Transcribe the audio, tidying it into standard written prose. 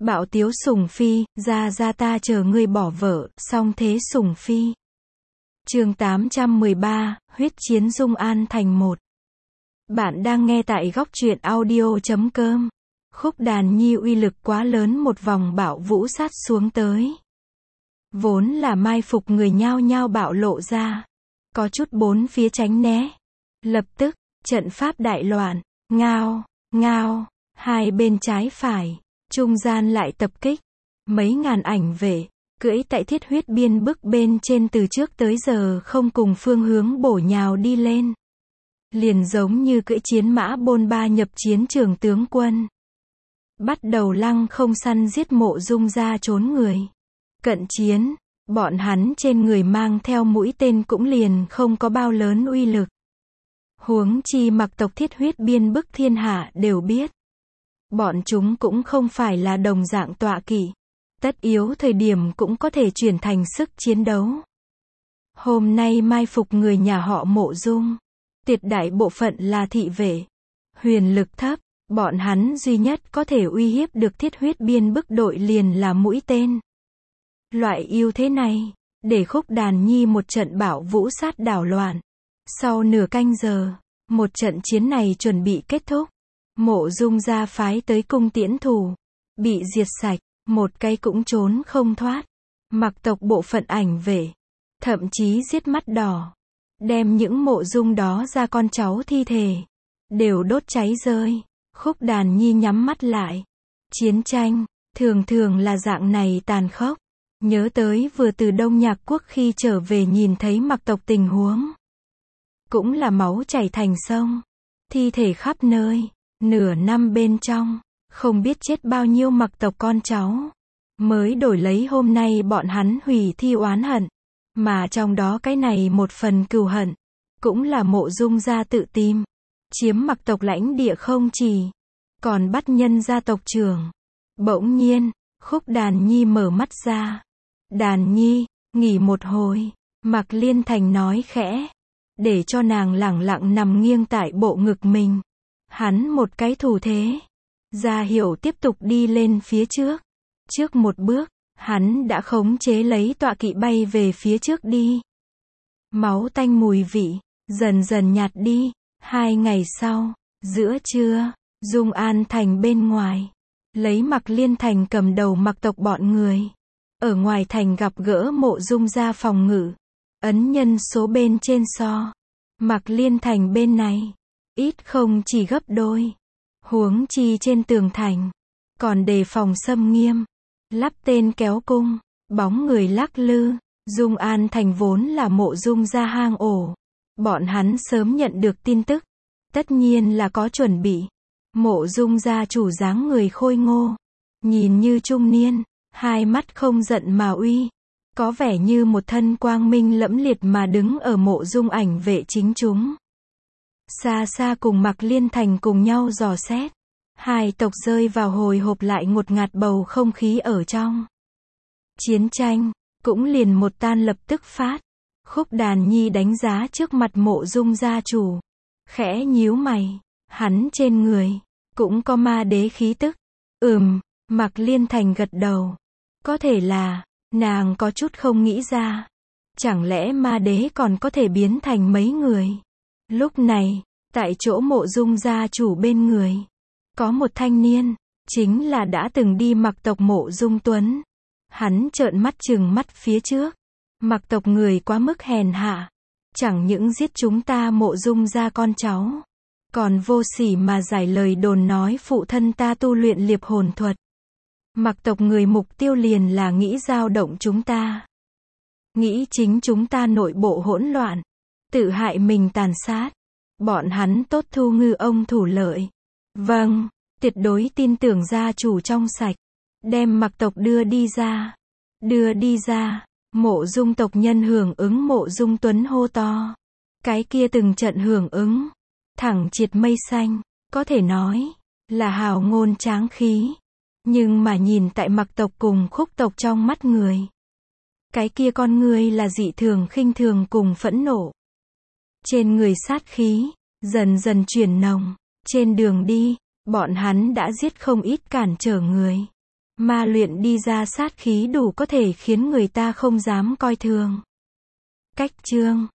Bạo tiếu Sùng Phi, ra ta chờ ngươi bỏ vợ, song thế Sùng Phi. Chương 813, huyết chiến Dung An thành 1. Bạn đang nghe tại góc truyện audio.com. Khúc đàn nhi uy lực quá lớn, một vòng bạo vũ sát xuống tới. Vốn là mai phục người nhao nhao bạo lộ ra. Có chút bốn phía tránh né. Lập tức, trận pháp đại loạn, ngao, hai bên trái phải, trung gian lại tập kích. Mấy ngàn ảnh vệ, cưỡi tại thiết huyết biên bức bên trên từ trước tới giờ không cùng phương hướng bổ nhào đi lên. Liền giống như cưỡi chiến mã bôn ba nhập chiến trường tướng quân. Bắt đầu lăng không săn giết Mộ Dung gia trốn người. Cận chiến, bọn hắn trên người mang theo mũi tên cũng liền không có bao lớn uy lực. Huống chi mặc tộc thiết huyết biên bức thiên hạ đều biết. Bọn chúng cũng không phải là đồng dạng tọa kỵ. Tất yếu thời điểm cũng có thể chuyển thành sức chiến đấu. Hôm nay mai phục người nhà họ Mộ Dung. Tuyệt đại bộ phận là thị vệ. Huyền lực thấp, bọn hắn duy nhất có thể uy hiếp được thiết huyết biên bức đội liền là mũi tên. Loại ưu thế này, để Khúc Đàn Nhi một trận bạo vũ sát đảo loạn. Sau nửa canh giờ, một trận chiến này chuẩn bị kết thúc. Mộ Dung gia phái tới cung tiễn thủ, bị diệt sạch, một cái cũng trốn không thoát. Mặc tộc bộ phận ảnh vệ, thậm chí giết mắt đỏ, đem những Mộ Dung đó ra con cháu thi thể, đều đốt cháy rơi. Khúc Đàn Nhi nhắm mắt lại. Chiến tranh, thường thường là dạng này tàn khốc. Nhớ tới vừa từ Đông Nhạc Quốc khi trở về nhìn thấy mặc tộc tình huống. Cũng là máu chảy thành sông, thi thể khắp nơi, nửa năm bên trong, không biết chết bao nhiêu mặc tộc con cháu. Mới đổi lấy hôm nay bọn hắn hủy thi oán hận. Mà trong đó cái này một phần cừu hận, cũng là Mộ Dung gia tự tìm. Chiếm mặc tộc lãnh địa không chỉ, còn bắt nhân gia tộc trưởng. Bỗng nhiên, Khúc Đàn Nhi mở mắt ra. Đàn Nhi, nghỉ một hồi, Mạc Liên Thành nói khẽ. Để cho nàng lẳng lặng nằm nghiêng tại bộ ngực mình. Hắn một cái thủ thế, ra hiệu tiếp tục đi lên phía trước. Trước một bước, hắn đã khống chế lấy tọa kỵ bay về phía trước đi. Máu tanh mùi vị, dần dần nhạt đi. 2 ngày sau, giữa trưa, Dung An thành bên ngoài, lấy Mạc Liên Thành cầm đầu mặc tộc bọn người. Ở ngoài thành gặp gỡ Mộ Dung gia phòng ngự. Ấn nhân số bên trên so. Mạc Liên Thành bên này, ít không chỉ gấp đôi. Huống chi trên tường thành, còn đề phòng xâm nghiêm. Lắp tên kéo cung, bóng người lắc lư. Dung An thành vốn là Mộ Dung gia hang ổ. Bọn hắn sớm nhận được tin tức. Tất nhiên là có chuẩn bị. Mộ Dung gia chủ dáng người khôi ngô. Nhìn như trung niên, hai mắt không giận mà uy. Có vẻ như một thân quang minh lẫm liệt mà đứng ở Mộ Dung ảnh vệ chính chúng. Xa xa cùng Mạc Liên Thành cùng nhau dò xét. Hai tộc rơi vào hồi hộp lại ngột ngạt bầu không khí ở trong. Chiến tranh, cũng liền một tan lập tức phát. Khúc Đàn Nhi đánh giá trước mặt Mộ Dung gia chủ. Khẽ nhíu mày, hắn trên người, cũng có ma đế khí tức. Mạc Liên Thành gật đầu. Có thể là, nàng có chút không nghĩ ra. Chẳng lẽ ma đế còn có thể biến thành mấy người? Lúc này, tại chỗ Mộ Dung gia chủ bên người, có một thanh niên, chính là đã từng đi mặc tộc Mộ Dung Tuấn. Hắn trợn mắt trừng mắt phía trước. Mặc tộc người quá mức hèn hạ. Chẳng những giết chúng ta Mộ Dung gia con cháu, còn vô sỉ mà giải lời đồn nói phụ thân ta tu luyện liệp hồn thuật. Mặc tộc người mục tiêu liền là nghĩ dao động chúng ta. Nghĩ chính chúng ta nội bộ hỗn loạn, tự hại mình tàn sát. Bọn hắn tốt thu ngư ông thủ lợi. Vâng, tuyệt đối tin tưởng gia chủ trong sạch. Đem mặc tộc đưa đi ra. Đưa đi ra. Mộ Dung tộc nhân hưởng ứng Mộ Dung Tuấn hô to. Cái kia từng trận hưởng ứng, thẳng triệt mây xanh, có thể nói là hào ngôn tráng khí. Nhưng mà nhìn tại Mạc tộc cùng Khúc tộc trong mắt người, cái kia con người là dị thường khinh thường cùng phẫn nộ. Trên người sát khí dần dần chuyển nồng. Trên đường đi, bọn hắn đã giết không ít cản trở người. Ma luyện đi ra sát khí đủ có thể khiến người ta không dám coi thường. Cách chương